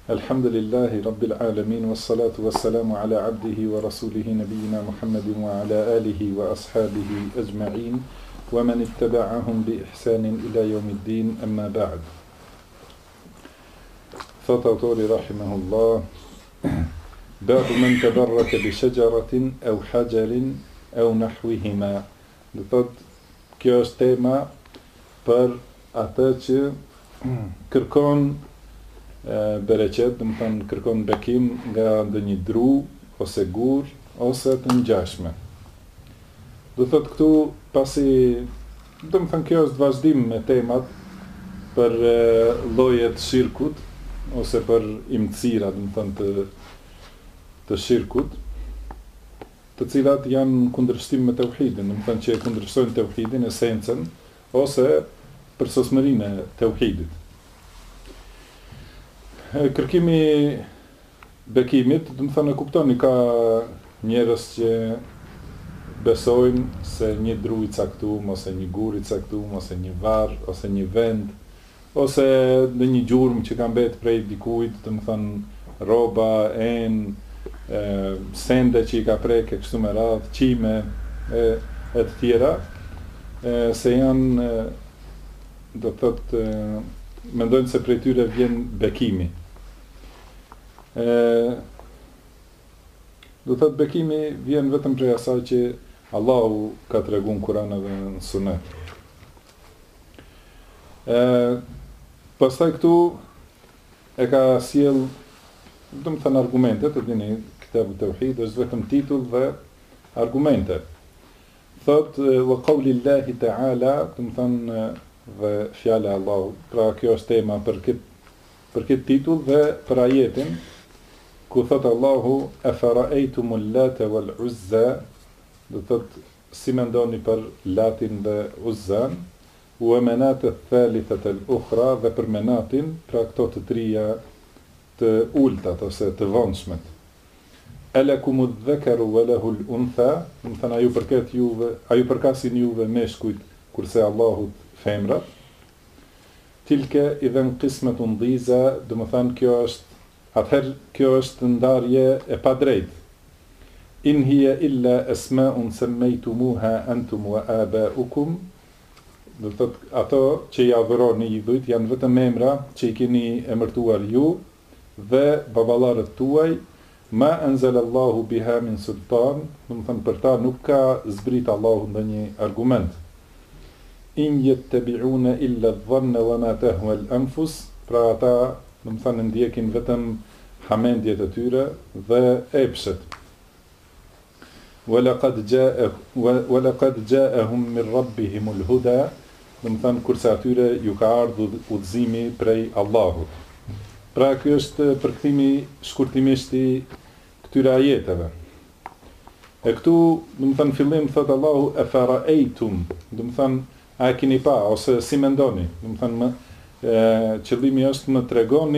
Alhamdulillahi Rabbil Alamin, wassalatu wassalamu ala abdihi wa rasulihi nabiyina Muhammadin wa ala alihi wa ashabihi ajma'in wa man ittaba'ahum bi ihsanin ila yawmiddin, amma ba'd. Thot autori rahimahullah, babu man tabarraka bi shajaratin aw hajarin aw nahwihima. Do thot, kjo është tema për atë që kërkon bereqet, do të thënë kërkon bekim nga ndonjë dru ose gur ose të ngjashme. Do thot këtu pasi, do të thënë kjo është vazhdim me temat për llojet shirkut ose për imthira, do të thënë të shirkut, të cilat janë kundërshtim me tauhidin, do të thënë që kundërshtojnë tauhidin, esencën ose përsosmërinë e tauhidit. Kërkimi bekimit, do të thënë, kuptoni, ka njerëz që besojnë se një dru i caktuar, ose një gur i caktuar, ose një varr, ose një vend, ose në një gjurmë që ka mbet prej dikujt, do të thënë rroba, sende që i ka prek e kështu me radhë, qime e të tjera, se janë, do të thotë, mendojnë se prej tyre vjen bekimi. Do thot bekimi vjen vetëm prej asaj që Allahu ka treguar në Kur'an dhe në Sunet. Pastaj këtu e ka sjell, do të thënë, argumente, të dini Kitabu Tauhid është vetëm titull dhe argumente. Thot wa qawlillahi ta'ala, do të thënë, dhe fjala e Allahut. Pra kjo është tema për këtë titull dhe për ajetin ku thot Allahu afara'aytumul lata wal uzza, do thot si mendoni për Latin dhe Uzzan, wa manat ath-thalithata al-ukhra, dhe për Menatin, pra këto të trija të ultat ose të vonshmet. Alakumudh dhakaru wa lahu al-untha, do thënë aju përkasin juve meshkujt kurse Allahut femrat. Tilke idhen qismetun dhiza, do më thënë kjo është ndarje e padrejt. In hiya illa asma'un sammaytumuha antum wa aba'ukum, do thot ato që i adhuroni idhujt janë vetëm emra që i keni emërtuar ju dhe baballarët tuaj, ma anzalallahu biha min sultan, do më thënë për ta nuk ka zbrit Allahu ndonjë argument. In yattabi'una illa dhanna wa ma tahwa al-anfus, pra ata, do të thënë, ndjekin vetëm hamendjet e tyre dhe epshet. Wa laqad ja'ahum min rabbihimul huda, do të thënë, kurse atyre ju ka ardhur udhëzimi prej Allahut. Pra ky është përkthimi shkurtimisht i këtyre ajeteve. E këtu, do të thënë, fillim thot Allahu afara'aytum, do të thënë, a e keni pa, ose si mendoni, do të thënë, qëllimi është më tregoni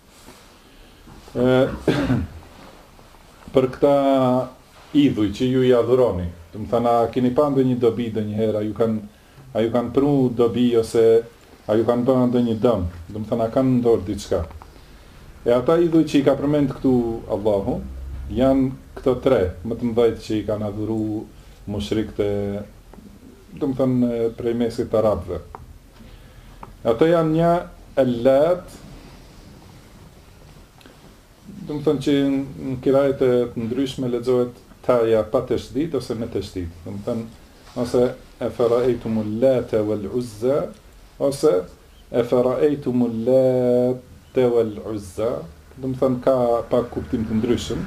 për këta idhuj që ju i adhuroni. Do të thënë, a keni pa ndonjë dobi ndonjëherë, a ju kanë pru dobi ose a ju kanë bërë ndonjë dëm, do të thënë, a kanë ndorë diçka. E ata idhuj që i ka përmend këtu Allahu janë këto tre më të mëdhejt që i kanë adhuru mushrikët e, do të thënë, prej mesit të arabëve. Ato janë një Allat, do të thënë që në kirajet të ndryshme lexohet taja pa të shdit ose me të shdit. Do të thënë, ose afara'aytumul lata wal uzza, ose afara'aytumul lata wal uzza, do të thënë, ka pak kuptim të ndryshëm.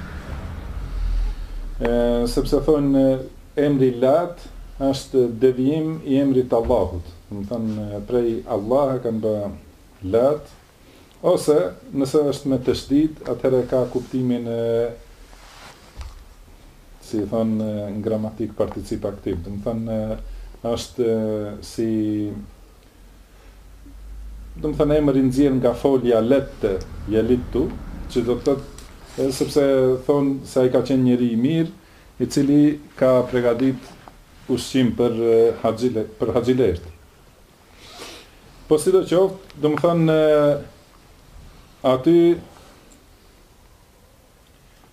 Sepse thonë emri Lat është devijim i emrit Allahut. Do të thënë, prej Allah e kanë bë Lat, ose nëse është me të shdit, atëherë ka kuptimin si thonë në gramatik particip aktiv. Do të thënë, është si, do të thënë, emri nxjerr nga folja lette, jelittu, që do të thotë, sepse thonë se ai ka qenë njeri i mirë, i cili ka përgatit ushqim për haxhilert. Po sidoqoftë, do të thënë, aty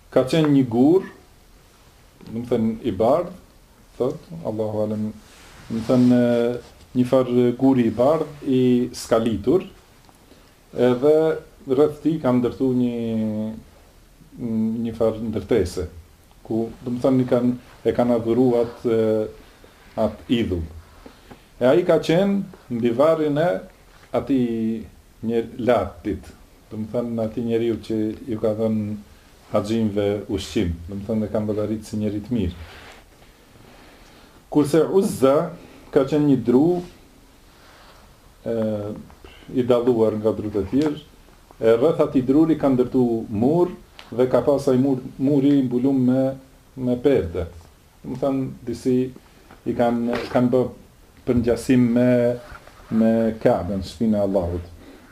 ka qenë një gur, do të thënë i bardh, thot, Allahu alem, do të thënë një farë guri i bardh i skalitur, edhe rreth tij kanë ndërtu një farë ndërtese, ku do të thënë e kanë adhuruar atë idhull. E ai ka qenë mbi varrin e atij një latit, do të thënë atij njeriu që ju ka dhënë haxhimve ushqim, do të thënë e kanë vëllarit si njeri të mirë. Kurse Uzza ka qenë një dru i dalluar nga drut e tjerë, e rreth atij druri ka ndërtu mur dhe ka pasaj muri i mbulum me perde. Do të thënë disi i kanë bë përngjasim me Ka'ben, shtëpinë e Allahut.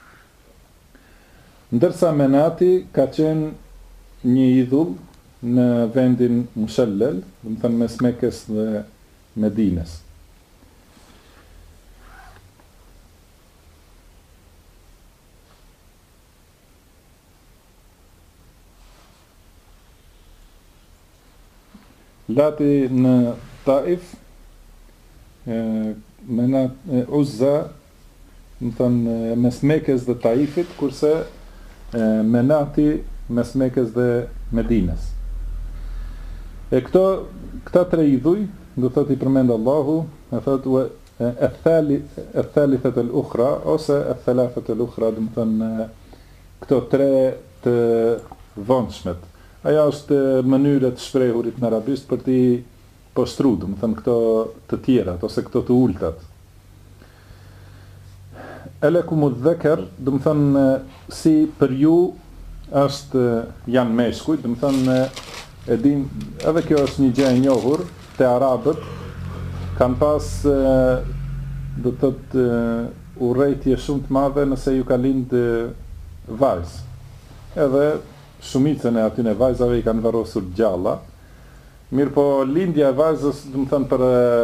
Ndërsa Menati ka qenë një idhull në vendin Mushallel, do të thënë mes Mekës dhe Medines. Lati në Taif, Uzza, do të thënë mes Mekës dhe Taifit, kurse Menati mes Mekës dhe Medines. E këta tre idhuj, do thot i përmend Allahu, e thot e-thalithet el-ukhra, ose e-thalathet el-ukhra, do të thënë këto tre të vonshmet. Aja është mënyrë të shprehurit në arabisht për t'i poshtru, do të thënë këto të tjerat, ose këto të ultat. Elekumu dhekër, do të thënë si për ju janë meshkujt, do të thënë e din, edhe kjo është një gjë e njohur te arabët, kanë pas do të thotë urrejtje shumë të madhe nëse ju ka lind vajzë. Edhe shumicën e atyne vajzave i kanë varrosur gjalla. Mirë po lindja e vajzës, do të thënë për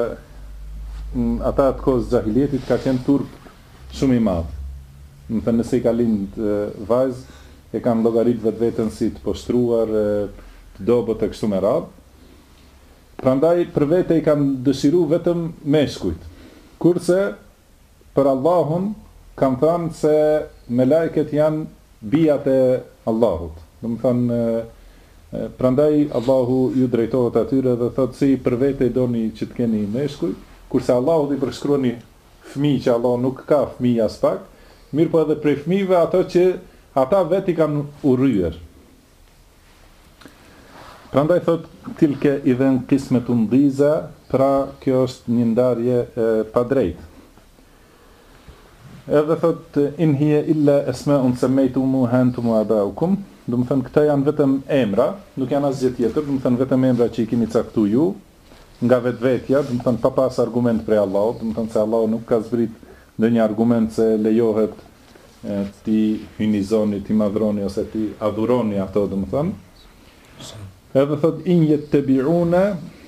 ata të kohës xahiljetit ka qenë turp shumë i madh. Do të thënë nëse i ka lind vajzë, e kanë llogarit vetveten si të poshtruar, të dobët e kështu me radhë. Prandaj për vete i kanë dëshiru vetëm meshkujt. Kurse për Allahun kanë thënë se me lajket janë bijat e Allahut. Do të thënë prandaj Allahu ju drejtohet atyre dhe thotë si për vete i doni që të keni meshkuj, kurse Allahu i përshkruani fëmijë që Allah nuk ka fëmijë as pak, mirë po edhe prej fëmijëve ato që ata vetë i kanë urryer. Prandaj thot tilke idhen qismetun dhiza, pra kjo është një ndarje pa drejtë. Edhe thot in hiya illa asma'un sammaytumuha antum wa aba'ukum, do të thënë këta janë vetëm emra, nuk janë asgjë tjetër, do të thënë vetëm emra që i keni caktuar ju nga vetvetja, do të thënë pa pas argument prej Allahut, do të thënë se Allahu nuk ka zbrit ndonjë argument se lejohet ti hynizoni, ti madhroni ose ti adhuroni ato, do të thënë. Edhe thot in yattabi'una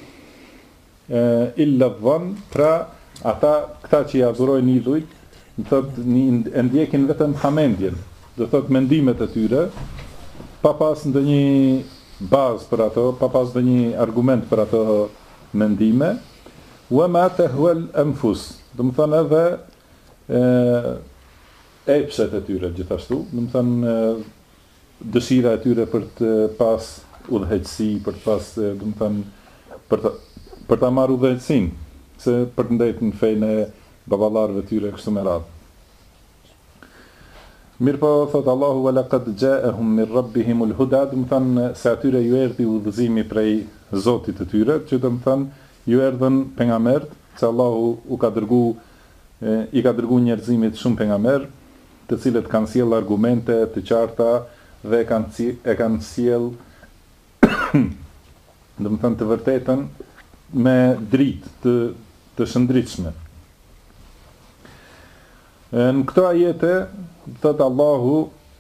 illa dhann, pra ata këta që i adhurojnë idhujt, do thot e ndjekin vetëm hamendjen, do thot mendimet e tyre, pa pas ndonjë bazë për ato, pa pas ndonjë argument për ato mendime, wa ma tahwal anfus, do të thënë edhe epshet e tyre gjithashtu, do të thënë dëshira e tyre për të pas udhëheqësi, për të pas, do të thënë për ta marrë udhëheqësinë, se për të ndajtur në fenë e baballarëve tyre kështu me radhë. Mirë po, thot Allahu, wa laqad ja'ahum min rabbihimul huda, do të thënë se atyre ju erdhi udhëzimi prej Zotit të tyre, që do të thënë ju erdhën pejgamberët, se Allahu i ka dërguar njerëzimit shumë pejgamber, të cilët kanë sjell argumente të qarta dhe e kanë sjell do të thënë të vërtetën me dritë të shëndritshme. Në këto ajete, thot Allahu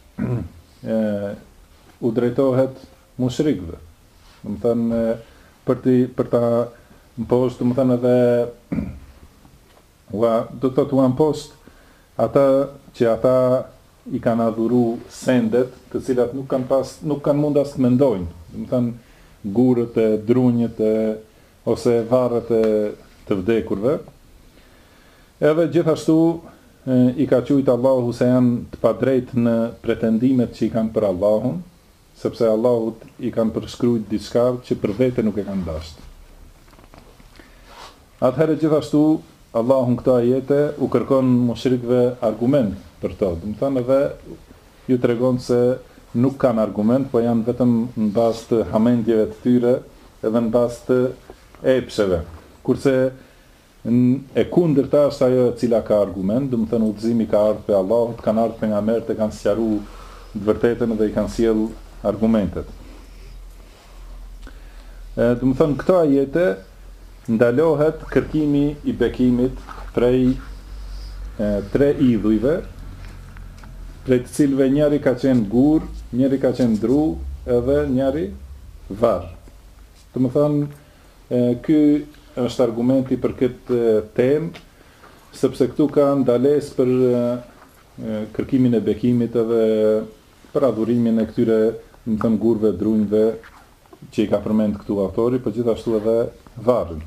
u drejtohet mushrikëve. Do të thënë për ta mposht, do të thënë edhe do të thotë u mposht ata që ata i kanë adhuru sendet, të cilat nuk kanë mund as të mendojnë. Do të thënë gurët e drunjët ose varret e të vdekurve. Edhe gjithashtu i ka thujt Allahu se janë të padrejtë në pretendimet që i kanë për Allahun, sepse Allahut i kanë përshkruajtur diçka që për vete nuk e kanë dashur. Atëherë gjithashtu Allahu në këto ajete u kërkon mushrikëve argument për to. Do të thënë edhe ju tregon se nuk kanë argument, po janë vetëm në bazë të hamendjeve të tyre edhe në bazë të epsheve. Kurse e kundërta është ajo e cila ka argument, do të thënë udhëzimi ka ardhur pe Allahut, kanë ardhur pejgamberët e kanë sqaruar të vërtetën dhe i kanë sjell argumentet. Do të thënë këto ajete ndalohet kërkimi i bekimit prej tre idhujve, prej të cilëve njëri ka qenë gur, njëri ka qenë dru, edhe njëri varr. Do të thënë, ky është argumenti për këtë temë, sepse këtu ka ndalesë për kërkimin e bekimit edhe për adhurimin e këtyre, do të thënë, gurve, drunjve, që i ka përmend këtu autori, por gjithashtu edhe varrin.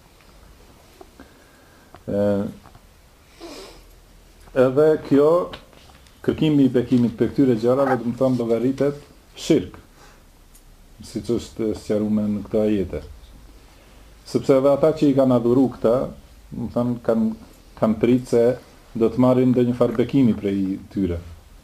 Edhe kjo kërkimi i bekimit për këtyre gjërave do të thonë llogaritet shirk, siç është sqaruar në këtë ajete. Sepse edhe ata që i kanë adhuru këta, do të thonë kanë pritë se do të marrin ndonjë farë bekimi prej tyre.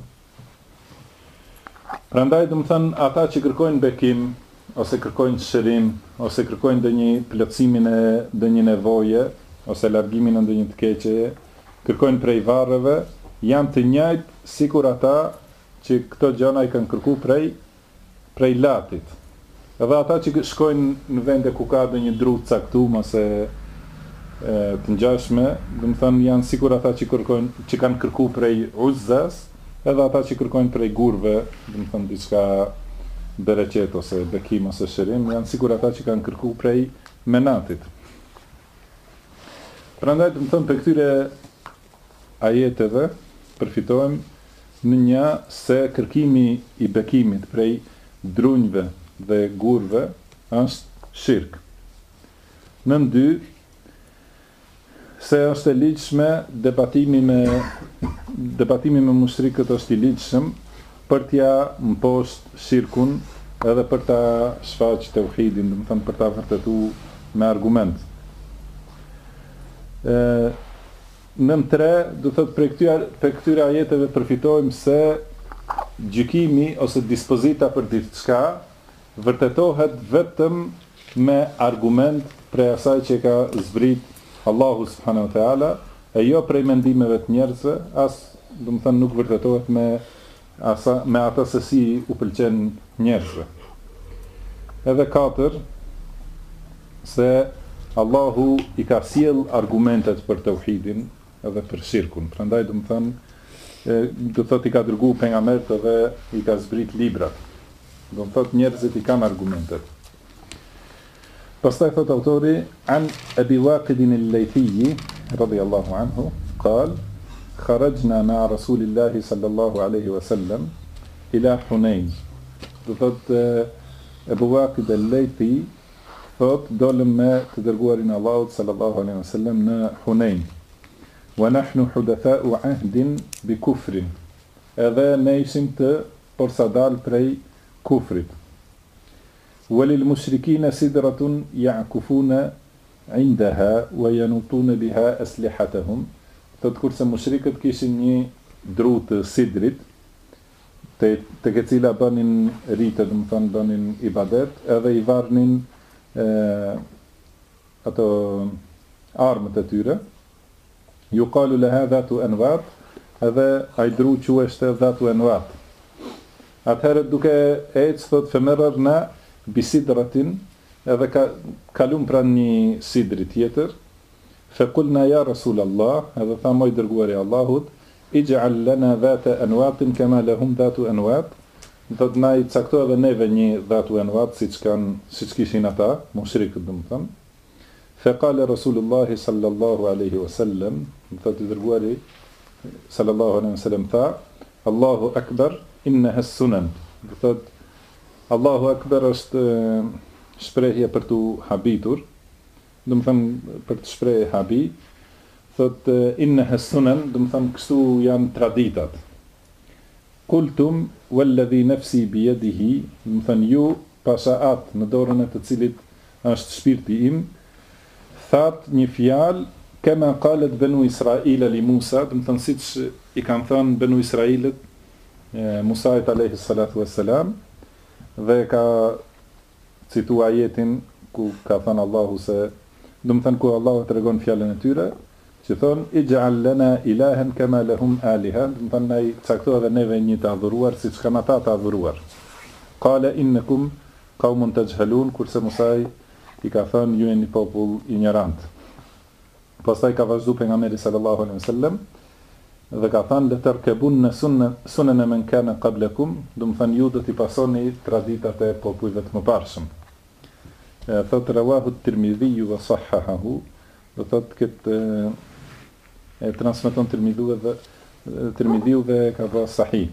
Prandaj do të thonë ata që kërkojnë bekim ose kërkojnë shërim ose kërkojnë ndonjë plotësimin e ndonjë nevoje ose largimin e ndonjë të keqeje, kërkojnë prej varreve, janë të njëjtë sikur ata që këto gjëra i kanë kërkuar prej latit. Edhe ata që shkojnë në vende ku ka ndonjë dru të caktuar ose të ngjashme, do të thënë janë sikur ata që kanë kërkuar prej Uzzas, edhe ata që kërkojnë prej gurve, do të thënë diçka bereqet ose bekim ose shërim, janë sikur ata që kanë kërkuar prej Menatit. Prandaj do të thënë për këtyre ajeteve përfitojmë në një se kërkimi i bekimit prej drunjve dhe gurve është shirk. Në dy, se është e ligjshme debatimi me mushrikët është i ligjshëm për t'ja mposhtë shirkun edhe për ta shfaqë tauhidin, do të thënë për ta vërtetuar me argument. Në 3, do thot për këtyre ajeteve përfitojmë se gjykimi ose dispozita për diçka vërtetohet vetëm me argument prej asaj që ka zbrit Allahu subhanahu wa taala, e jo prej mendimeve të njerëzve, do të thënë nuk vërtetohet me ata se si u pëlqen njerëzve. Edhe 4, se Allahu i ka sjell argumentet për tauhidin edhe për shirkun. Prandaj do të thotë i ka dërguar pejgamberët edhe i ka zbrit librat. Do të thotë njerëzit i kanë argumentet. Pastaj thot autori an Abi Waqid al-Laythi radiyallahu anhu قال خرجنا مع رسول الله صلى الله عليه وسلم إلى حنين. Do thotë Abu Waqid al-Laythi thot dolëm me të dërguarin Allahut sallallahu alaihi wasallam në Hunain. Wa nahnu hudatha'u 'ahdin bi kufrin. Edhe ne ishim të porsadal prej kufrit. Walil mushrikina sidratun ya'kufuna 'indaha wa yanutuna biha aslihatahum. Thot kurse mushrikët kishin një dru të sidrit, të këcila bënin rite, do të thonë bënin ibadet, edhe i varnin ato armët e tyre. Yuqalu laha dhatu anwat, edhe ai dru quheshte dhatu anwat. Atëherë duke ecë thot femerarna bisidratin, edhe kalum pranë një sidri tjetër. Fekulna ja Rasulallah, edhe tha moj dërguari Allahut, ij'al lana dhata anwatin kama lahum dhatu anwat. Do të na i caktoj edhe neve një dhatu anwat siç kishin ata, mushrikët domethënë. Faqala Rasulullah sallallahu alaihi wasallam, do të dërguari sallallahu alaihi wasallam tha, Allahu Akbar, inneha sunan. Dhe thot, Allahu Akbar është shprehje për tu habitur, dhe më thënë për të shprehje habi, thot, inneha sunan, dhe më thënë kështu janë traditat. Kultum, walladhi nafsi biyadihi, dhe më thënë ju, pasha atë në dorën e të cilit është shpirti im, that një fjalë, kema qalet benu Israila li Musa, dhe më thënë siç i kanë thënë benu Israilit, Musait alayhi salatu wassalam, dhe ka citu ajetin ku ka thënë Allahu se, dhe më thënë ku Allahu të regon fjallën e tyre, që thonë, ij'al lana ilahen kema lahum aliha, dhe më thënë na i caktoa dhe neve një të adhuruar, si që kanë ata të adhuruar. Qala innakum qaumun tajhalun, kurse Musai i ka thënë ju e një popull ignorant. Pastaj ka vazhdu pejgamberi sallallahu alaihi wasallam dhe ka thënë letarkabunna sunan man kana qablakum, do të thënë ju do t'i pasoni traditat e popujve të mëparshëm. Thot rawahu at-Tirmidhi wa sahhahahu, do thot këtë e transmeton Tirmidhiu dhe ka vënë sahih.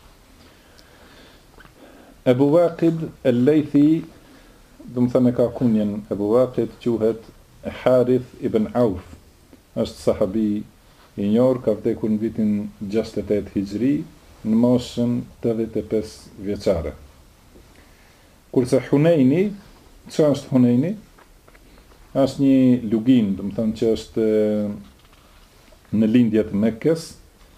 Abu Waqid al-Laythi, do të thënë ka kunjen Abu Waqid, quhet Harith ibn Auf, është sahabi i njohur, ka vdekur në vitin 68 Hijri, në moshën 85 vjeçare. Kurse Huneini, çfarë është Huneini? Është një lugin, do të thënë që është në lindje të Mekkës,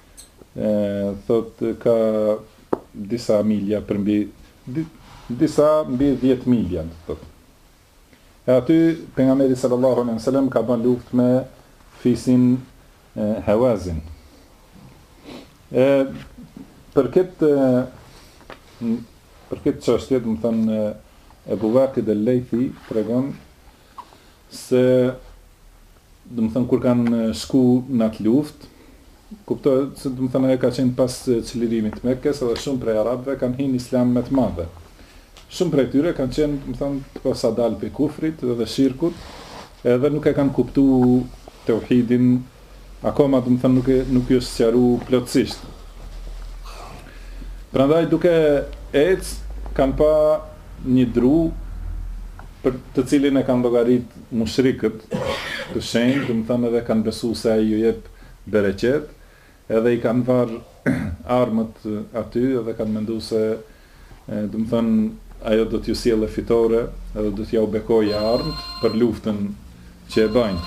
thot ka disa milja përmbi disa mbi 10 milja, thot. E aty pejgamberi sallallahu alaihi wasallam ka bën luftë me fisin Hawazin. Për këtë çështje, do të thënë Abu Waqid al-Laythi tregon se, do të thënë kur kanë shku në atë luftë, kuptohet se, do të thënë ajo ka qenë pas çlirimit të Mekkës, edhe shumë prej arabëve kanë hyrë në Islam me të madhe. Shumë prej tyre kanë qenë, do të thënë, posa dalë pe kufrit dhe shirkut, edhe nuk e kanë kuptuar tauhidin, akoma, do të thënë, nuk i është sqaruar plotësisht. Prandaj duke kanë pa një dru për të cilin e kanë llogarit mushrikët të shenjtë, do të thënë edhe kanë besuar se ai ju jep bereqet, edhe i kanë varë armët aty, edhe kanë menduar se, do të thënë, ajo do t'ju sjellë fitore, edhe do t'ja u bekojë armët për luftën që e bajnë.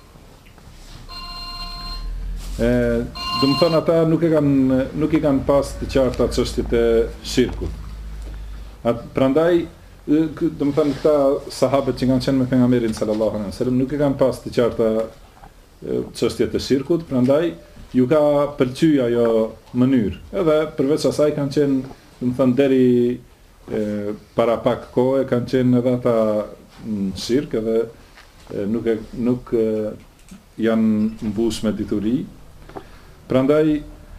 Do të thënë ata nuk i kanë pas të qarta çështjet e shirkut. Prandaj, do të thënë këta sahabët që kanë qenë me pejgamberin sallallahu alaihi wasallam nuk i kanë pas të qarta çështjet e shirkut, prandaj ju ka pëlqyer ajo mënyrë. Edhe përveç asaj kanë qenë, do të thënë deri para pak kohë kanë qenë edhe ata në shirk, edhe nuk janë mbush me dituri. Prandaj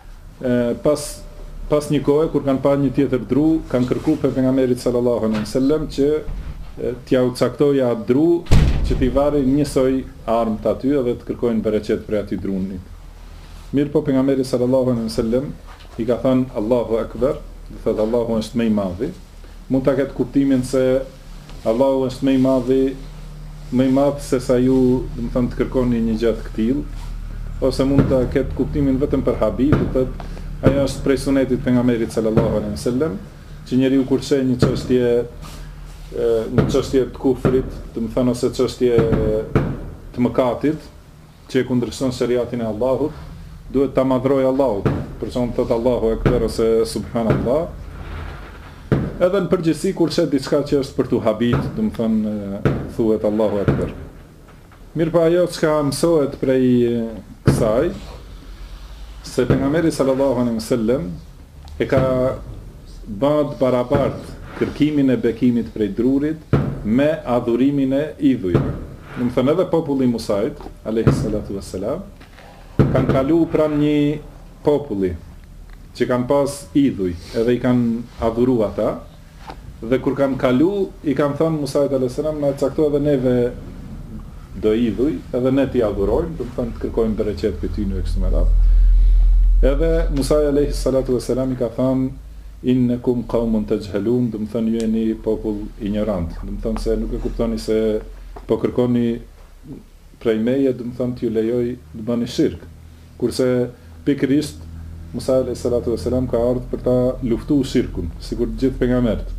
pas një kohe kur kanë pa një tjetër dru, kanë kërkuar pe pejgamberit sallallahu alaihi wasallam që t'ja u caktoja atë dru, që t'i varrin njësoj armët aty edhe të kërkojnë bereqet për atij drunit. Mirë po pejgamberi sallallahu alaihi wasallam i ka thënë Allahu Akbar, do thotë Allahu është më i madhi. Mund ta ketë kuptimin se Allahu është më i madh se sa ju, do të thënë, të kërkoni një gjë të këtill, ose mund ta ketë kuptimin vetëm për habi, do thotë ajo është prej sunetit pejgamberit sallallahu alaihi wasallam, që njeriu kur sheh një çështje të kufrit, do të thënë ose çështje të mëkatit, që e kundërshton shariatin e Allahut, duhet ta madhrojë Allahut. Për shembull thot Allahu Akbar ose subhanallah. Edhe në përgjithësi kur shet diçka që është për tu habit, do të thënë thuhet Allahu Akbar. Mirë pa ajo çka mësohet prej kësaj, se pejgamberi sallallahu alaihi wasallam e ka bërë barabart kërkimin e bekimit prej drurit me adhurimin e idhujve. Do të thënë edhe populli i Musait alayhi salatu wassalam kanë kalu pranë një populli që kanë pas idhuj, edhe i kanë adhuru ata, dhe kur kanë kalu, i kanë thënë Musait alayhis salam, na cakto edhe neve do idhuj, edhe ne t'i adhurojmë, do të thënë të kërkojmë bereqet për ty në kështu me radhë. Edhe Musa alayhi salatu wassalam I ka thënë innakum qaumun tajhalun, do të thënë ju jeni popull ignorant, do të thënë se nuk e kuptoni se po kërkoni prej meje, do të thënë t'ju lejoj të bëni shirk. Kurse pikërisht Musa alayhi salatu wassalam ka ardhur për ta luftuar shirkun, sikur të gjithë pejgamberët.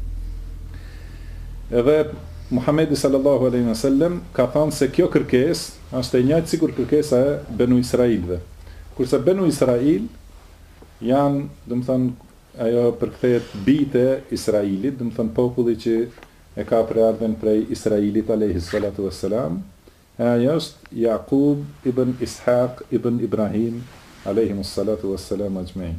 Edhe Muhamedi sallallahu alaihi wasallam ka thënë se kjo kërkesë është e njëjtë sikur kërkesa e Benu Israilëve. Kurse Benu Israil janë, do të thënë, ajo përkthehet bijtë e Israilit, do të thënë populli që e ka përardhën prej Israilit alayhi salatu wassalam. Ajo është Yaqub ibn Ishaq ibn Ibrahim alayhi salatu wassalam ajma'in.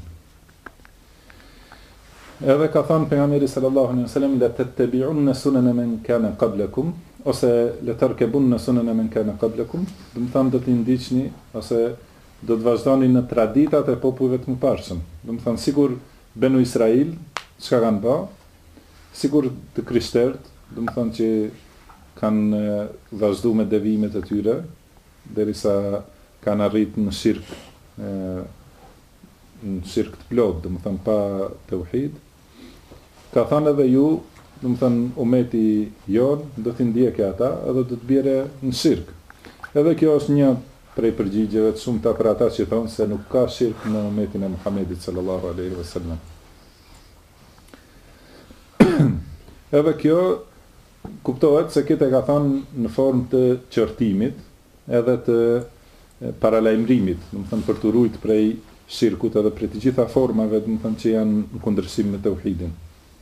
Edhe ka thënë pejgamberi sallallahu alaihi wasallam la tattabi'unna sunana man kana qablakum, ose la tarkabunna sunana man kana qablakum, do të thënë do të ndiqni ose do të vazhdoni në traditat e popujve të mëparshëm. Do të thënë sikur Benu Israil çka kanë bë, sikur të krishterët, do të thënë që kanë vazhduar me devimet e tyre derisa kanë arritur në shirk të plot, do të thënë pa tauhid. Ka thënë edhe ju, do të thënë umeti jon do t'i ndjekë ata edhe do të bjerë në shirk. Edhe kjo është një prej përgjigjeve të shumta për ata që thonë se nuk ka shirk në umetin e Muhamedit sallallahu alaihi wasallam. Edhe kjo kuptohet se këtë e ka thënë në formë të qortimit edhe të paralajmërimit, do të thënë për të ruajtur prej shirkut edhe prej të gjitha formave, do të thënë që janë në kundërshtim me tauhidin.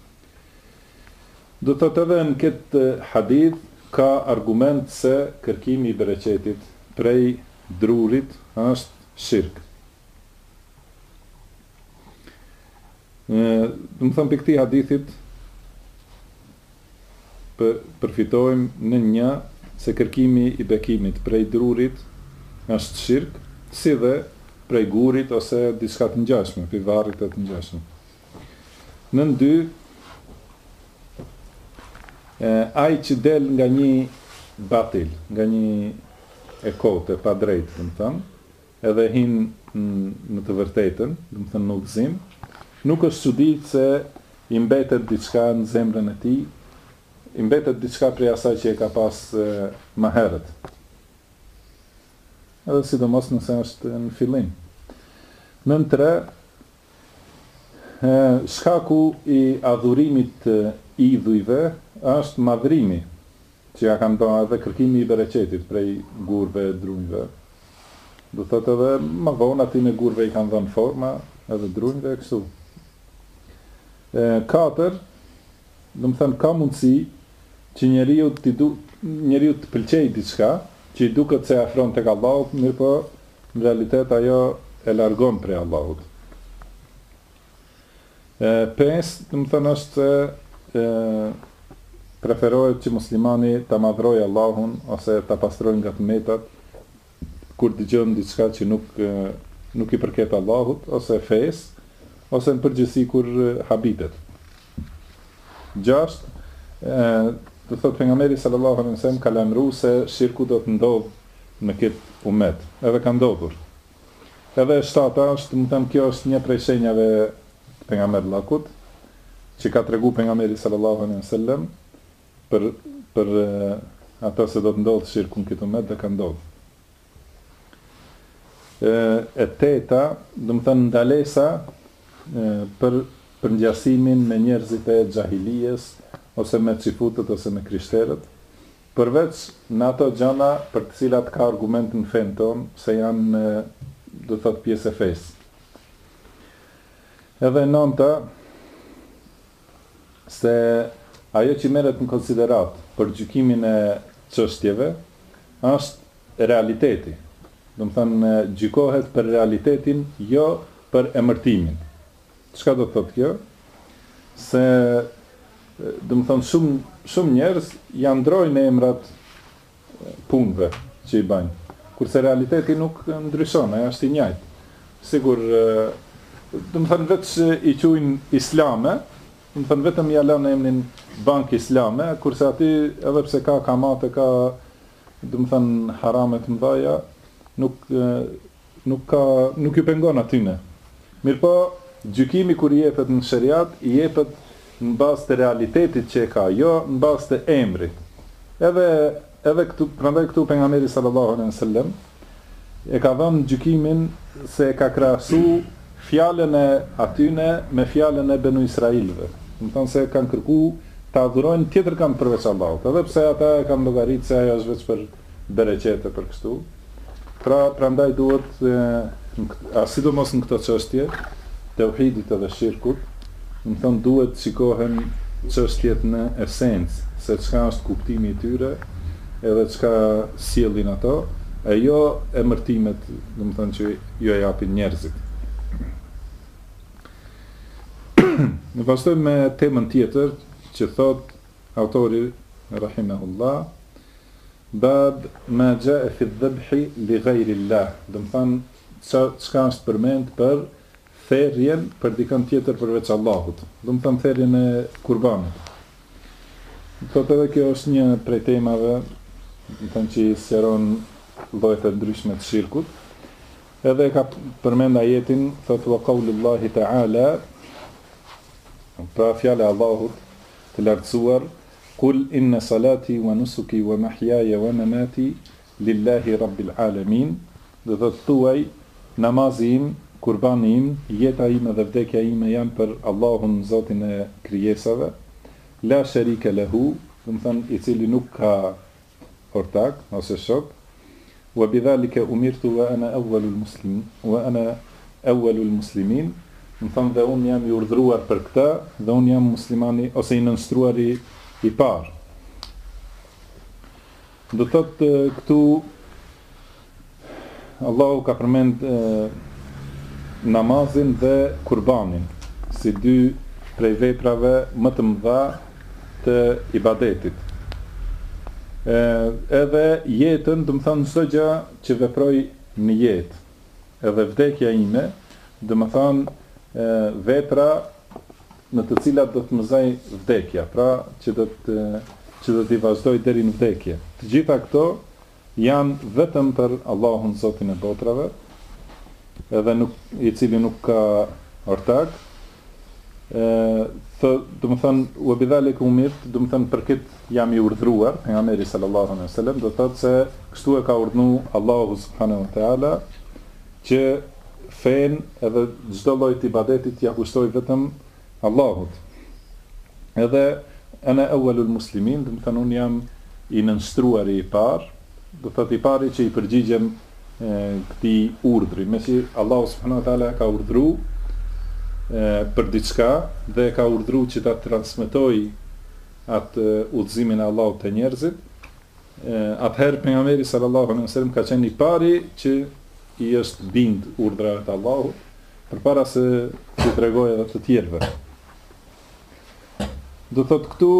Do të thotë edhe në këtë hadith ka argument se kërkimi I bereqetit prej drurit është shirk. Do të thënë për këtij hadithit përfitojmë në një se kërkimi I bekimit prej drurit është shirk, si dhe prej gurit ose diçka të ngjashme, prej varrit të ngjashëm. Në dy, ai që del nga një batil, nga një e kote, pa drejt, do të thënë, edhe hin në të vërtetën, do të thënë në udhëzim, nuk është çudi se I mbetet diçka në zemrën e tij, I mbetet diçka prej asaj që e ka pas më herët. Edhe sidomos nëse është në fillim. Nën 3, shkaku I adhurimit idhujve është madhrimi, që ja kanë bërë edhe kërkimi I bereqetit prej gurve, drunjve. Do thotë edhe më vonë aty në gurve I kanë dhënë forma, edhe drunjve kështu. 4, do të thënë ka mundësi që njeriu të pëlqejë diçka, që I duket se afron tek Allahu, mirëpo në realitet ajo e largon prej Allahut. 5, do të thënë është preferohet që muslimani ta madhrojë Allahun ose ta pastrojë nga tmetat kur dëgjon diçka që nuk I përket Allahut ose fesë, ose në përgjithësi kur habitet. 6, do thotë pejgamberi sallallahu alaihi wasallam ka lajmëruar se shirku do të ndodhë në këtë umet, edhe ka ndodhur. Edhe 7 është, do të them, kjo është një prej shenjave të pejgamberllakut, që ka treguar pejgamberi sallallahu alaihi wasallam për ato se do të ndodhë shirku në këtë umet dhe ka ndodhur. E 8, do të them, ndalesa për ngjasimin me njerëzit e xahilijes ose me xifutët ose me krishterët, përveç në ato gjëra për të cilat ka argument në fen ton se janë, do të thotë, pjesë e fesë. Edhe 9, se ajo që merret në konsiderat për gjykimin e çështjeve është realiteti. Do të thënë gjykohet për realitetin, jo për emërtimin. Çka do të thotë kjo? Se do të thënë shumë njerëz janë ndrojnë emrat punëve që I bajnë, kurse realiteti nuk ndryshon, ajo është I njëjtë. Sigur, do të thënë vetë I quajnë islame, do të thënë vetëm ja lënë emrin bankë islame, kurse aty edhe pse ka kamate, ka, do të thënë, harame të mëdha, nuk ju pengon atyne. Mirë po, gjykimi kur i jepet në shariat, i jepet në bazë të realitetit që e ka, jo në bazë të emrit. Edhe këtu, prandaj këtu pejgamberi sallallahu alaihi wasallam e ka dhënë gjykimin se e ka krahasu fjalën e atyne me fjalën e Benu Israilëve. Do të thonë se kanë kërku ta adhurojnë tjetër kanë përveç Allahut, edhe pse ata e kanë llogaritë se ajo është vetëm për bereqete për kështu. Pra, prandaj duhet sidomos në këtë çështje të tauhidit edhe shirkut, do të thonë duhet shikohen çështjet në esencë, se çka është kuptimi i tyre, edhe çka sjellin ato, e jo emërtimet, do të thonë që ju e japin njerëzit. Ne vazhdojmë me temën tjetër që thot autori rahimahullah, bab ma jaa fi dhabhi li ghayri Allah, do të thonë çka është përmend për therrjen për dikën tjetër përveç Allahut, do të thonë therrjen e kurbanit. Thot edhe kjo është një prej temave, do të thonë që sqaron llojet e ndryshme të shirkut. Edhe ka përmend ajetin, thot wa qaulullahi ta'ala, pra fjala e Allahut të lartësuar, kul inna salati wa nusuki wa mahyaya wa mamati lillahi rabbil alamin, do të thuaj namazi im, kurbani im, jeta ime dhe vdekja ime janë për Allahun, Zotin e krijesave, la sharika lahu, do të thonë i cili nuk ka ortak ose shok, wa bidhalika umirtu wa ana awwalul muslimin, do të thonë dhe unë jam i urdhëruar për këtë, dhe unë jam muslimani ose i nënstruari i parë. Do të thotë këtu Allahu ka përmend namazin dhe kurbanin si dy prej veprave më të mëdha të ibadetit. Edhe jetën, do të thonë çdo gjë që veproj në jetë, edhe vdekja ime, do të thonë vepra në të cilat do të mëzaj vdekja, pra që do të i vazhdoj deri në vdekje. Të gjitha këto janë vetëm për Allahun, Zotin e botrave, edhe i cili nuk ka ortak. Do të thonë u bidhalika umirt, do të thonë për këtë jam i urdhëruar, pejgamberi sallallahu alaihi wasallam do thotë se kështu e ka urdhëruar Allahu subhanahu wa taala që fen edhe çdo lloj ibadetit ja kushtoj vetëm Allahut. Edhe ana awwalul muslimin, do të thonë unë jam i nënstruari i parë, do thotë i pari që i përgjigjem këtij urdhri, meqë Allahu subhanahu wa taala ka urdhëruar për diçka dhe ka urdhëruar që ta transmetoj atë udhëzimin e Allahut te njerëzit. Atëherë pejgamberi sallallahu alaihi wasallam ka qenë i pari që i është bind urdhrave të Allahut, përpara se të tregojë edhe të tjerëve. Do thotë këtu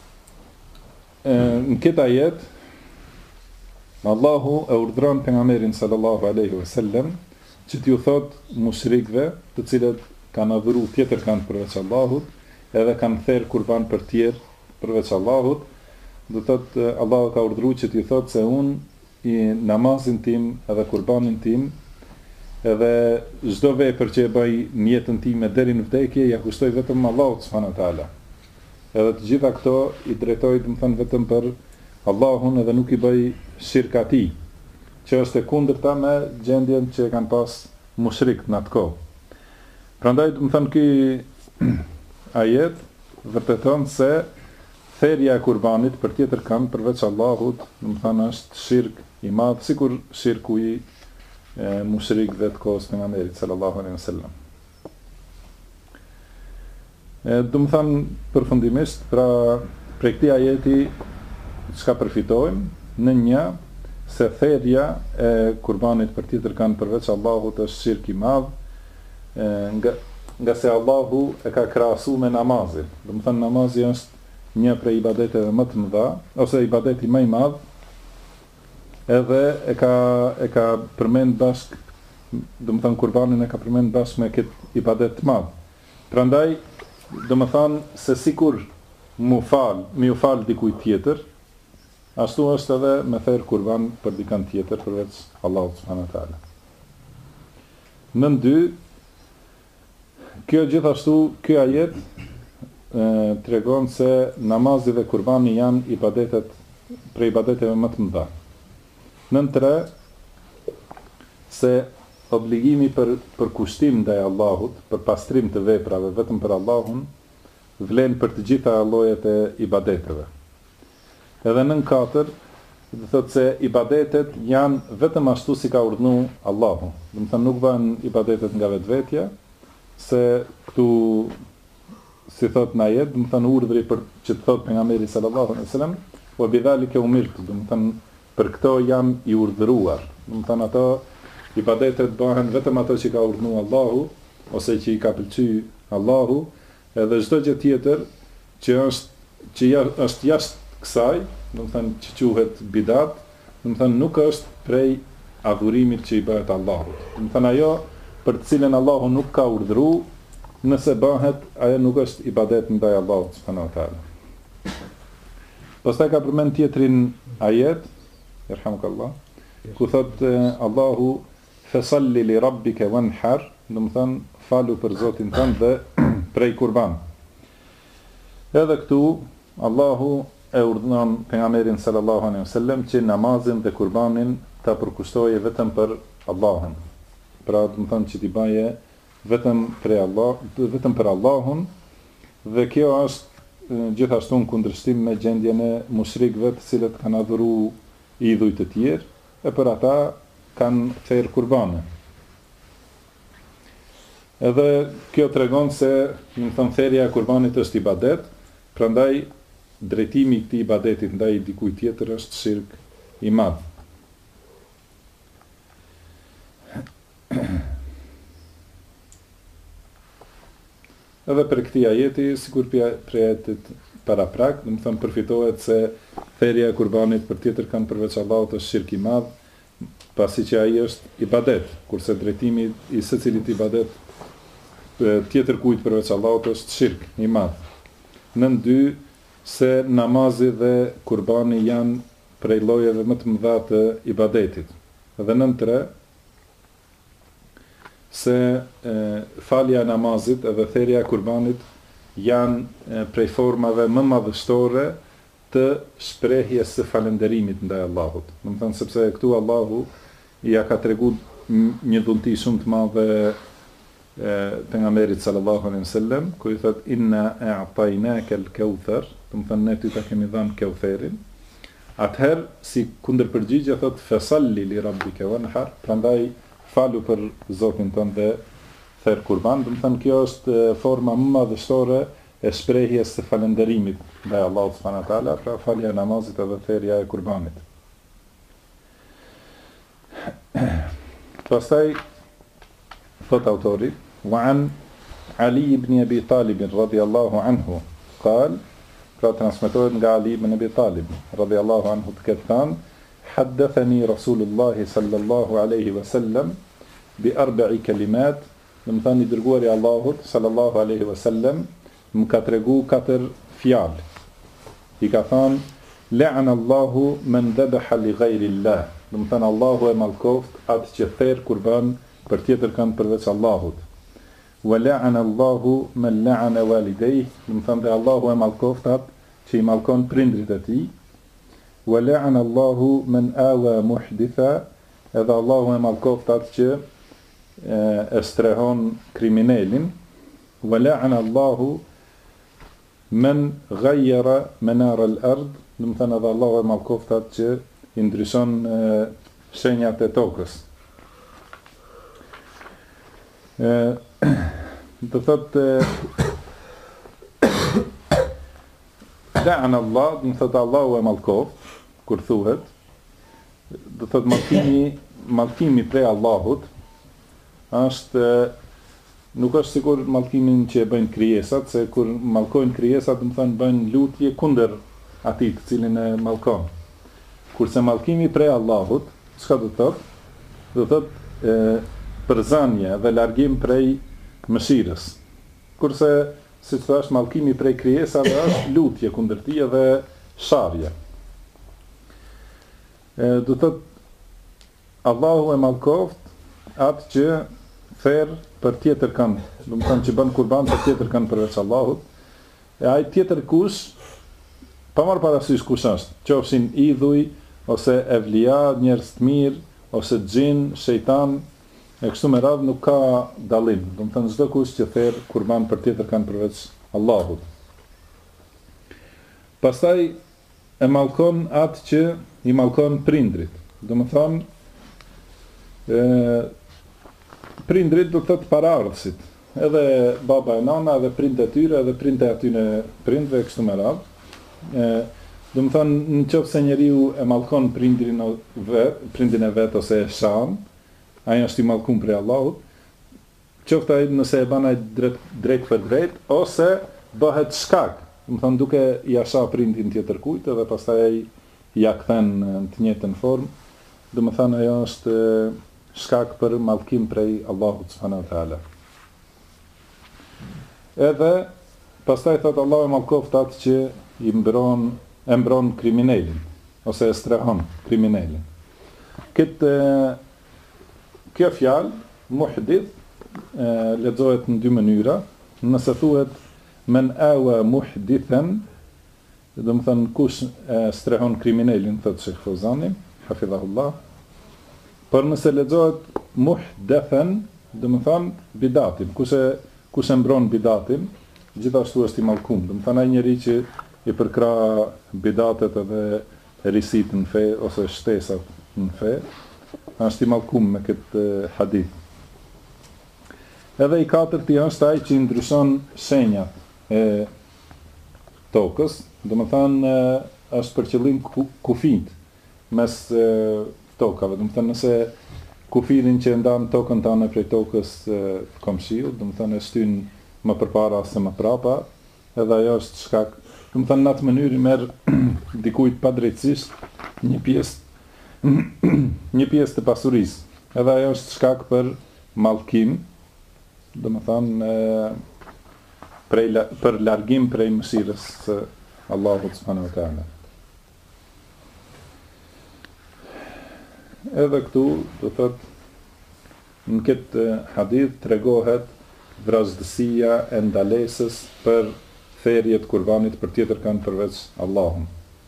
në këtë ajet Allahu e urdhron pejgamberin sallallahu alaihi wasallam që t'ju thotë mushrikëve, të cilët kanë adhuru tjetër kanë përveç Allahut, edhe kanë therr kurban për tjerë përveç Allahut, do thotë Allahu ka urdhëruar që t'ju thotë se unë i namazin tim edhe kurbanin tim edhe çdo vepër që e bëj në jetën time deri në vdekje ja kushtoj vetëm Allahut subhanahu wa taala. Edhe të gjitha këto i drejtoj, do të thënë, vetëm për Allahun edhe nuk i bëj shirk atij, që është e kundërta me gjendjen që kanë pas mushrikët në atë kohë. Prandaj, do të thënë, ky ajet vërteton se therrja e kurbanit për tjetër kanë përveç Allahut, do të thënë, është shirk i madh, sikur shirku i mushrikëve të kohës pejgamberit sallallahu alaihi wasallam. Do të thënë përfundimisht, pra prej këtij ajeti çka përfitojmë në një se therrja e kurbanit për tjetër kanë përveç Allahut është shirk i madh, nga se Allahu e ka krahasuar me namazin. Do të thënë namazi është një prej ibadeteve më të mëdha, ose ibadeti më i madh, edhe e ka përmend bashk, do të thënë kurbanin e ka përmend bashk me këtë ibadet të madh. Prandaj, do të thënë se sikur mi u fal dikujt tjetër, ashtu është edhe me therr kurban për dikën tjetër përveç Allahut subhanahu wa taala. Nën 2, kjo gjithashtu, ky ajet tregon se namazi dhe kurbani janë ibadetet prej ibadeteve më të mëdha. Nën 3, se obligimi për kushtim ndaj Allahut, për pastrim të veprave vetëm për Allahun, vlen për të gjitha llojet e ibadeteve. Edhe nën 4, do thotë se ibadetet janë vetëm ashtu si ka urdhëruar Allahu. Do të thonë nuk bëhen ibadetet nga vetvetja, se këtu si thot në ajet, do të thonë urdhri për që të thot pejgamberi sallallahu alaihi wasallam, "Wa bidhalika umirtu", do të thonë për këto jam i urdhëruar. Do të thonë ato ibadetet bëhen vetëm ato që ka urdhëruar Allahu ose që i ka pëlqyer Allahu, edhe çdo gjë tjetër që është jashtë kësaj, do të thënë që quhet bidat, do të thënë nuk është prej adhurimit që i bëhet Allahut. Do të thënë ajo për të cilën Allahu nuk ka urdhëruar, nëse bëhet, ajo nuk është ibadet ndaj Allahut subhanahu wa taala. Pastaj ka përmend tjetrin ajet, yerhamukallah, ku thot Allahu fasalli li rabbika wanhar, do të thënë falu për Zotin tënd dhe prej kurban. Edhe këtu Allahu e urdhënon pejgamberin sallallahu alaihi wasallam që namazin dhe kurbanin ta përkushtojë vetëm për Allahun. Pra, do të thonë që t'i baje vetëm për Allahun, dhe kjo është gjithashtu në kundërshtim me gjendjen e mushrikëve të cilët kanë adhuruar idhuj të tjerë, e për ata kanë thirrë kurbane. Edhe kjo tregon se, do të thonë, thirrja e kurbanit është ibadet, prandaj drejtimi i këtij ibadetit ndaj dikujt tjetër është shirk i madh. Edhe për këtij ajeti, sikur për ajetit paraprak, do të thonë përfitohet se thirrja e kurbanit për tjetër kanë përveç Allahut është shirk i madh, pasi që ai është ibadet, kurse drejtimi i secilit ibadet tjetër kujt përveç Allahut është shirk i madh. Nën 2, se namazi dhe kurbani janë prej llojeve më të mëdha të ibadetit. Dhe nën 3, se falja e namazit edhe thirrja e kurbanit janë prej formave më madhështore të shprehjes së falënderimit ndaj Allahut. Do të thënë sepse këtu Allahu ja ka treguar një dhunti shumë të madhe pejgamberit sallallahu alaihi wasallam, ku i thot inna a'tainaka al-kauthar, do të thënë ne ty ta kemi dhënë Kautherin. Atëherë si kundërpërgjigje thot fasalli li rabbika wanhar, prandaj falu për Zotin tënd dhe thirr kurban. Do të thënë kjo është forma më madhështore e shprehjes së falënderimit ndaj Allahut subhanahu wa taala, pra falja e namazit edhe thirrja e kurbanit. Pastaj thot autori, wa an Ali ibn Abi Talib radhiyallahu anhu qal, pra transmetohet nga Ali ibn Abi Talib radhiyallahu anhu të ketë thënë, haddathani Rasulullah sallallahu alaihi wasallam bi arba'i kalimat, do të thënë i dërguari i Allahut sallallahu alaihi wasallam më ka tregu 4 fjalë. I ka thënë la'ana Allahu man dhabaha li ghayri Allah, do të thënë Allahu e mallkoft atë që thirr kurban për tjetër kanë përveç Allahut. Wa la'ana Allahu man la'ana walidayhi, do të thënë Allahu e mallkoft atë që i mallkon prindrit e tij. Wa la'ana Allahu man awa muhditha, edhe Allahu e mallkoft atë që e strehon kriminalin. Wa la'ana Allahu man ghayyara manar al-ard, do të thënë edhe Allahu e mallkoft atë që i ndryshon shenjat e tokës. Do thotë la'ana Allah, do thotë Allahu e mallkoft, kur thuhet, do thotë mallkimi prej Allahut është nuk është sikur mallkimin që e bëjnë krijesat, se kur mallkojnë krijesat, do të thonë bëjnë lutje kundër atij të cilin e mallkon. Kurse mallkimi prej Allahut, çka do të thotë? Do thotë përzanje dhe largim prej mëshirës. Kurse, siç thash, mallkimi prej krijesave është lutje kundër tij dhe sharje. Do thotë Allahu e mallkoft atë që therr për tjetër kënd, do të thonë që bën kurban për tjetër kënd përveç Allahut, e ai tjetër kush, pa marrë parasysh kush është, qofshin idhuj, ose evlia, njerëz të mirë, ose xhin, shejtan, e kështu me radhë nuk ka dallim. Do të thënë çdo kush që therr kurban për tjetër kënd përveç Allahut. Pastaj e mallkon atë që i mallkon prindrit. Do të thonë prindrit do të thotë paraardhësit, edhe baba e nana, edhe prindët e tyre, edhe prindët e atyre prindve kështu me radhë. Do të thonë nëse njeriu e mallkon prindin e vet ose e shan, ai është i mallkuar prej Allahut, qoftë ai nëse e bën ai drejt për drejt ose bëhet shkak, do të thonë duke i asha prindin tjetër kujt edhe pastaj ai ja kthen në të njëjtën formë, do të thonë ajo është shkak për mallkim prej Allahut subhanahu wa taala. Edhe pastaj thot Allahu e mallkoft atë që e mbron kriminalin ose e strehon kriminalin. Kjo fjalë muhdith lexohet në dy mënyra. Nëse thuhet men awa muhdithan, do të thënë kush strehon kriminalin, thot Sheikh Fawzani, hafidhahullah. Por nëse lexohet muhdathan, do të thënë bidatin, kush e mbron bidatin, gjithashtu është i mallkuar. Do të thënë ai njeriu që i përkra bidatet edhe risit në fe ose shtesat në fe, është i mallkuar me këtë hadith. Edhe i katërti është ai që ndryshon shenjat e tokës, do të thënë është për qëllim kufit mes tokave, do të thënë nëse kufirin që ndan tokën tane prej tokës komshiut, do të thënë e shtyn më përpara se më prapa, edhe ajo është shkak, do të thënë në atë mënyrë merr dikujt padrejtësisht një pjesë të pasurisë, edhe ajo është shkak për mallkim, do të thënë për largim prej mëshirës së Allahut subhanahu wa taala. Edhe këtu, do thotë, në këtë hadith tregohet vrazhdësia e ndalesës për therrjet kurbanit për tjetër kanë përveç Allahun.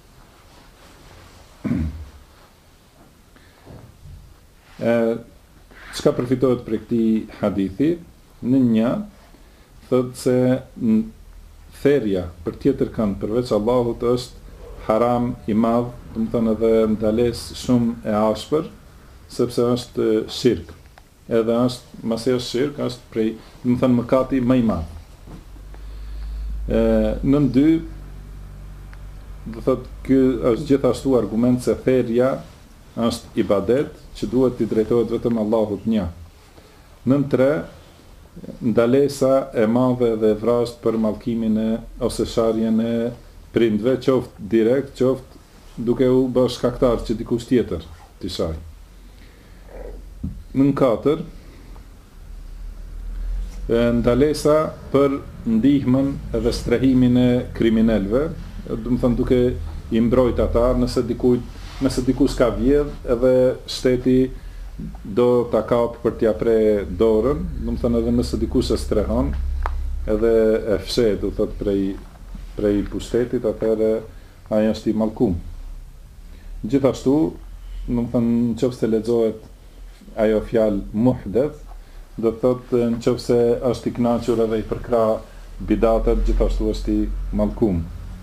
Çka përfitohet për këtij hadithi? Në një, thotë se therrja për tjetër kanë përveç Allahut është haram i madh, do të thënë edhe ndalesë shumë e ashpër, sepse është shirk. Edhe është, masi është shirk, është prej, do të thënë mëkati më i madh. Nën dy, do thotë ky është gjithashtu argument se therrja është ibadet që duhet t'i drejtohet vetëm Allahut një. Nën tre, ndalesa e madhe dhe vrasht për mallkimin ose sharjen e prindve, qoftë direkt, qoftë duke u bërë shkaktar që dikush tjetër t'i shaj. Nën katër, ndalesa për ndihmën edhe strehimin e kriminalëve, do të thënë duke i mbrojt ata nëse dikush ka vjedh edhe shteti do ta kap për t'ia pre dorën, do të thënë edhe nëse dikush e strehon edhe e fshet, do thotë prej pushtetit, atëherë ai është i mallkuar. Gjithashtu, do të thënë nëse lexohet ajo fjalë muhdath, do të thotë nëse është i kënaqur edhe i përkra bidatet, gjithashtu është i mallkuar.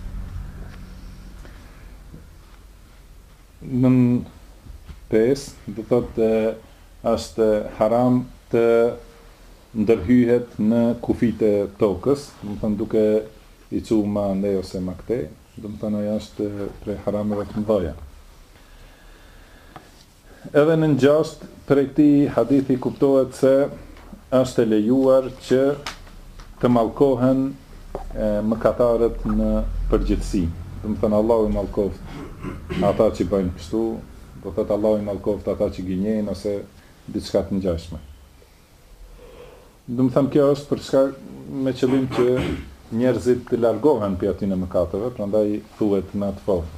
Në 5, do thotë është haram të ndërhyhet në kufit e tokës, do të thënë duke i cu ma ndej ose ma këtej, do të thënë ajo është prej harameve të mëdha. Edhe në 6 prej këtij hadithi kuptohet se është e lejuar që të mallkohen mëkatarët në përgjithësi. Do të thënë Allahu i mallkoft ata që bëjnë kështu, do thotë Allahu i mallkoft ata që gënjejnë ose diçka të ngjashme. Do të thënë kjo është për shkak me qëllim që njerëzit të largohen prej atyre mëkateve, prandaj thuhet në atë formë.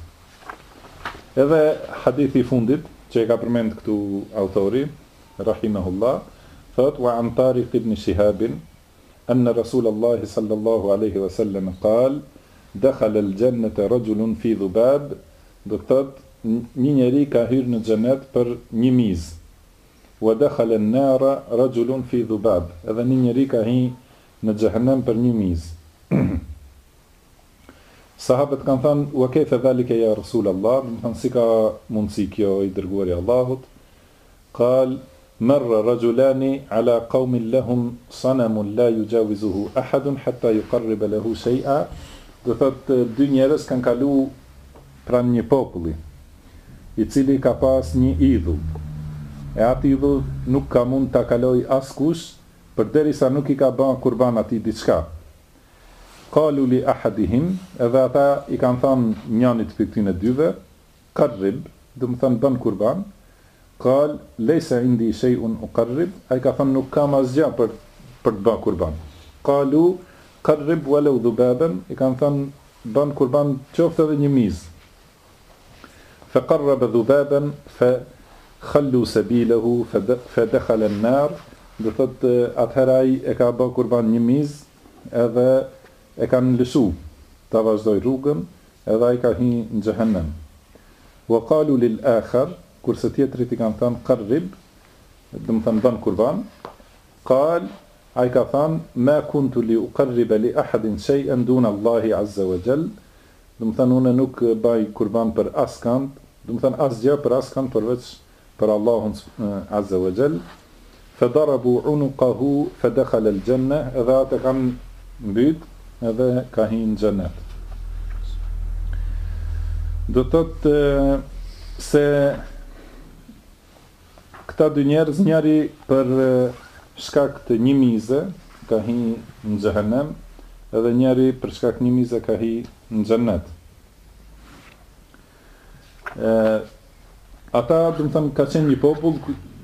Edhe hadithi i fundit që e ka përmend këtu autori, rahimahullah, thot, wa an Tariq ibn Shihabin, anna Rasulallahi sallallahu alaihi wasallam qal, dakhala al-jannata rajulun fi dhubab, do thot, një njeri ka hyrë në xhenet për një mizë. Wa dakhala an-nara rajulun fi dhubab, edhe një njeri ka hyrë në xhehenem për një mizë. Sahabët kanë thënë, wa kayfa dhalika ya Rasulullah, do thënë si ka mundsi kjo i dërguari i Allahut. Qal marra rajulani ala qaumin lahum sanamun la yujawizuhu ahadun hatta yuqarriba lahu shay'a. Do thotë dy njerëz kanë kalu pranë një populli i cili ka pas një idhull. E atë idhull nuk ka mund ta kaloj askush përderisa nuk i ka bën kurban atij diçka. Qalu li ahadihim, edhe ata i kanë thënë njënit për këtyne dyve, qarrib, do të thënë bën kurban. Qal laysa indi shay'un uqarrib, ai ka thënë nuk kam asgjë për të bën kurban. Qalu qarrib walau dhubaban, i kanë thënë bën kurban qoftë edhe një mizë. Fa qarraba dhubaban fa khallu sabilahu fa dakhala an-nar, do thotë atëherë ai e ka bën kurban një mizë edhe e kanë lëshu ta vazhdoj rrugën, edhe ai ka hyrë në xhehenem. Wa qalu lil akhar, kurse tjetrit i kanë thënë qarrib, do të thënë bën kurban. Qal, ai ka thënë ma kuntu li uqarriba li ahadin shay'an duna Allahi azza wa jall, do të thënë unë nuk baj kurban për askand, do të thënë asgjë për askand përveç për Allahun azza wa jall. Fa darabu unuqahu fa dakhala al-janna, edhe ata kanë mbyt edhe ka hyrë në xhenet. Do thotë se këta dy njerëz, njëri për shkak të një mize ka hyrë në xhehenem, edhe njëri për shkak të një mize ka hyrë në xhenet. Ata, do të thënë, ka qenë një popull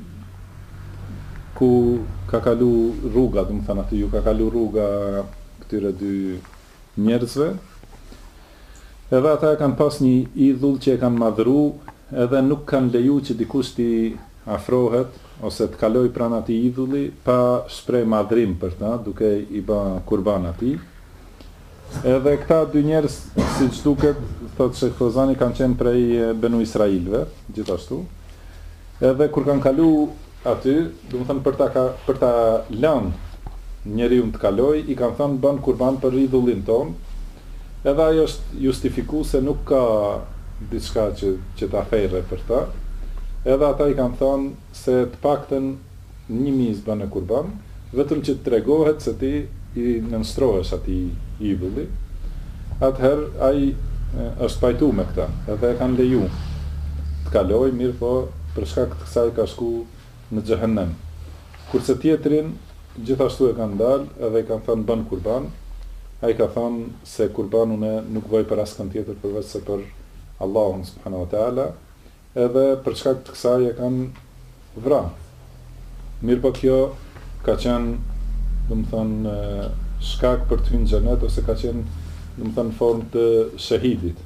ku ka kalu rruga, do të thënë aty ju ka kalu rruga këtyre dy njerëzve, edhe ata kanë pas një idhull që e kanë madhru, edhe nuk kanë leju që dikush t'i afrohet ose të kaloj pranë atij idhulli pa shpreh madhrim për ta, duke i bë kurban atij. Edhe këta dy njerëz, siç duket, thotë Sheikh Fozani, kanë qenë prej Benu Israilve, gjithashtu. Edhe kur kanë kalu aty, do të thënë për ta lënë njeriu të kaloj, i kanë thënë bën kurban për idhullin ton, edhe ajo është justifiku se nuk ka diçka që ta thërre për ta, edhe ata i kanë thënë se të paktën një mizë bën e kurban, vetëm që të tregohet se ti i nënstrohesh atij idhulli, atëherë ai është pajtu me këta, edhe e kanë leju të kaloj, mirë po për shkak të kësaj ka shku në xhehenem. Kurse tjetrin gjithashtu e kanë dalë edhe i kanë thënë bën kurban, ai ka thënë se kurbanun nuk voj për askën tjetër përveç se për Allahun subhanahu wa taala, edhe për shkak të kësaj e kanë vrarë. Mirë po kjo ka qenë, do të thënë, shkak për të hyrë në xhenet, ose ka qenë, do të thënë, formë të shahidit.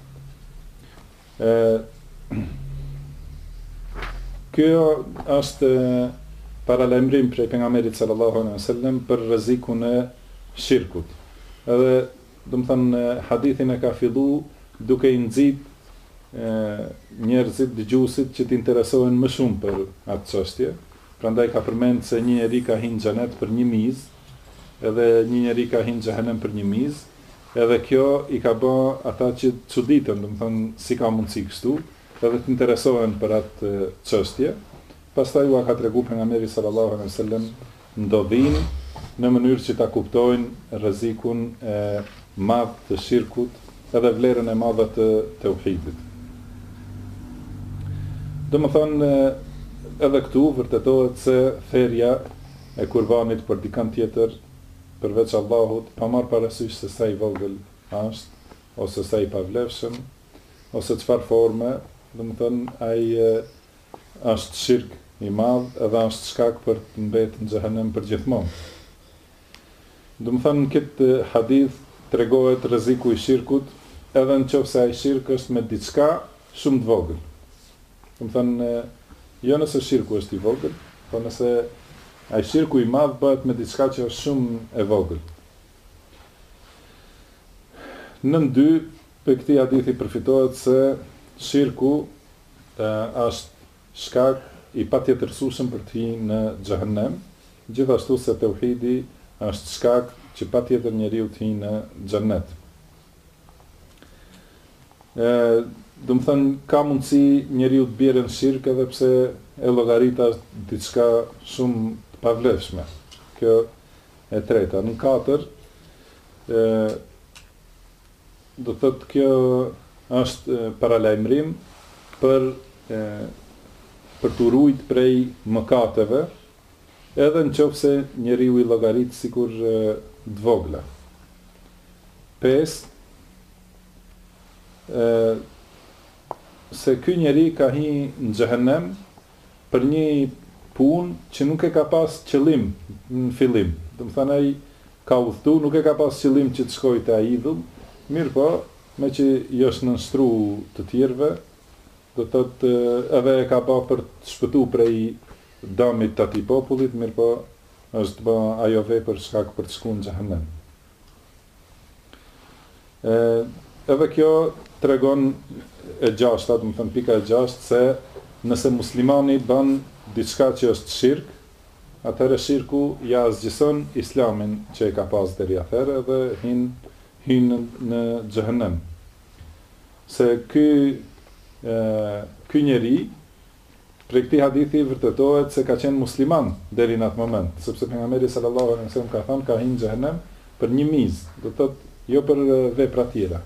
Kjo është paralajmërim prej pejgamberit sallallahu alaihi wasallam për rrezikun e shirkut. Edhe, do të thënë, hadithin e ka fillu duke i nxit njerëzit, dëgjuesit që të interesohen më shumë për atë çështje. Prandaj ka përmend se një njeri ka hyrë në xhenet për një mizë, edhe një njeri ka hyrë në xhehenem për një mizë, edhe kjo i ka bë ata që çuditën, do të thënë, si ka mundësi kështu, edhe të interesohen për atë çështje. Pastaj u ka tregu pejgamberi sallallahu alaihi wasallam ndodhin në mënyrë që ta kuptojnë rrezikun e madh të shirkut edhe vlerën e madhe të tauhidit. Domethënë edhe këtu vërtetohet se therrja e kurbanit për dikant tjetër përveç Allahut, pa marrë parasysh se sa i vogël është, ose sa i pavlefshëm, ose çfarë forme, domethënë ai është shirk i madh edhe është shkak për të mbetur në xhehenem përgjithmonë. Domethënë këtë hadith tregohet rreziku i shirkut, edhe nëse ai shirk është me diçka shumë të vogël. Domethënë jo nëse shirku është i vogël, po nëse ai shirku i madh bëhet me diçka që është shumë e vogël. Nën 2 për këtij hadithi përfitohet se shirku është shkak i patjetërsueshëm për të hyrë në xhehenem, gjithashtu se tauhidi është shkak që patjetër njeriu të hyrë në xhennet. Do të thënë ka mundësi njeriu të bjerë në shirk edhe pse e llogarit është diçka shumë të pavlefshme. Kjo e treta. Në 4 do të thotë kjo është paralajmërim për të ruajt prej mëkateve, edhe nëse njeriu i llogarit sikur të vogla. 5 se ky njeri ka hyrë në xhehenem për një punë që nuk e ka pas qëllim në fillim. Do të thënë ai ka udhëtu, nuk e ka pas qëllim që të shkojë te ai idhull, mirë po, me që i është nënstru të tjerëve, do të thotë edhe e ka pa për të shpëtu prej dëmit të atij popullit, mirë po, është bë ajo vepër shkak për të shkuar në xhehenem. Edhe kjo tregon e 6, do të thënë pika e 6, se nëse muslimani bën diçka që është shirk, atëherë shirku ja zgjison islamin që e ka pas deri atëherë dhe hyn në xhehenem. Se ky njeri prej këtij hadithi vërtetohet se ka qenë musliman deri në atë moment, sepse pejgamberi sallallahu alaihi wasallam ka thënë ka hyrë në xhehenem për një mizë, do të thotë jo për vepra tjera.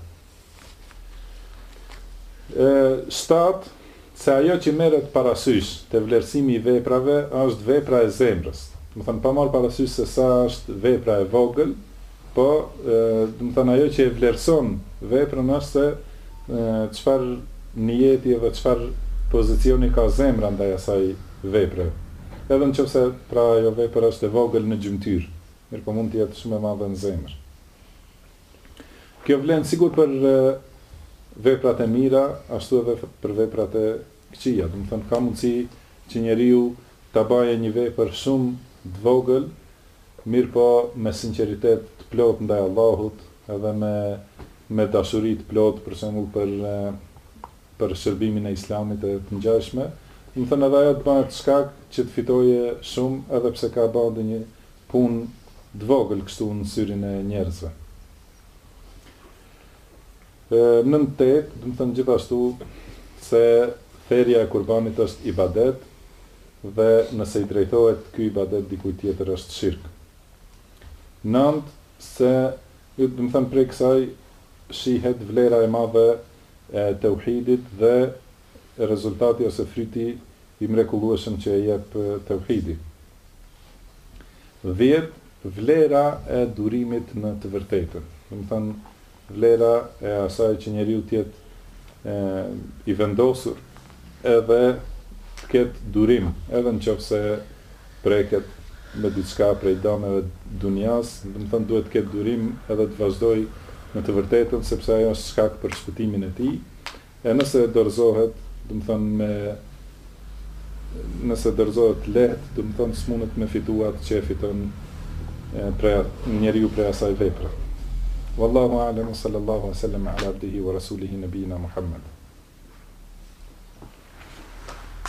7 se ajo që merret parasysh te vlerësimi i veprave është vepra e zemrës. Do të thënë pa marr parasysh se sa është vepra e vogël, po do të thënë ajo që e vlerëson veprën është se çfarë niyeti dhe çfarë pozicioni ka zemra ndaj asaj vepre. Edhe nëse pra ajo vepër është e vogël në gjymtyr, mirë po mund të jetë shumë e madhe në zemër. Kjo vlen sikur për veprat e mira, ashtu edhe për veprat e këqija. Do të thënë ka mundësi që njeriu ta bëjë një vepër shumë të vogël, mirë po me sinqeritet të plot ndaj Allahut, edhe me dashuri të plot, për shembull për shërbimin e islamit e të ngjashme. Do të thënë edhe ajo të bëhet shkak që të fitoje shumë, edhe pse ka bërë një punë të vogël kështu në syrin e njerëzve. Në 8, do të thënë gjithashtu se therrja e kurbanit është ibadet dhe nëse i drejtohet ky ibadet dikujt tjetër është shirk. 9 se do të thënë prej kësaj shihet vlera e madhe e tauhidit dhe rezultati ose fryti i mrekullueshëm që e jep tauhidi. 10 vlera e durimit në të vërtetën. Do të thënë vlera e asaj që njeriu të jetë i vendosur edhe të ketë durim, edhe nëse preket me diçka prej dëmeve dunjas, do të thënë duhet të ketë durim edhe të vazhdoj në të vërtetën, sepse ajo është shkak për shpëtimin e tij. E nëse dorëzohet, do të thënë nëse dorëzohet lehtë, do të thënë s'mundet me fituar atë që e fiton njeriu prej asaj vepre. Wallahu a'lam, sallallahu alaihi wa sallam ala abdihi wa rasulihi nabiyina Muhammad.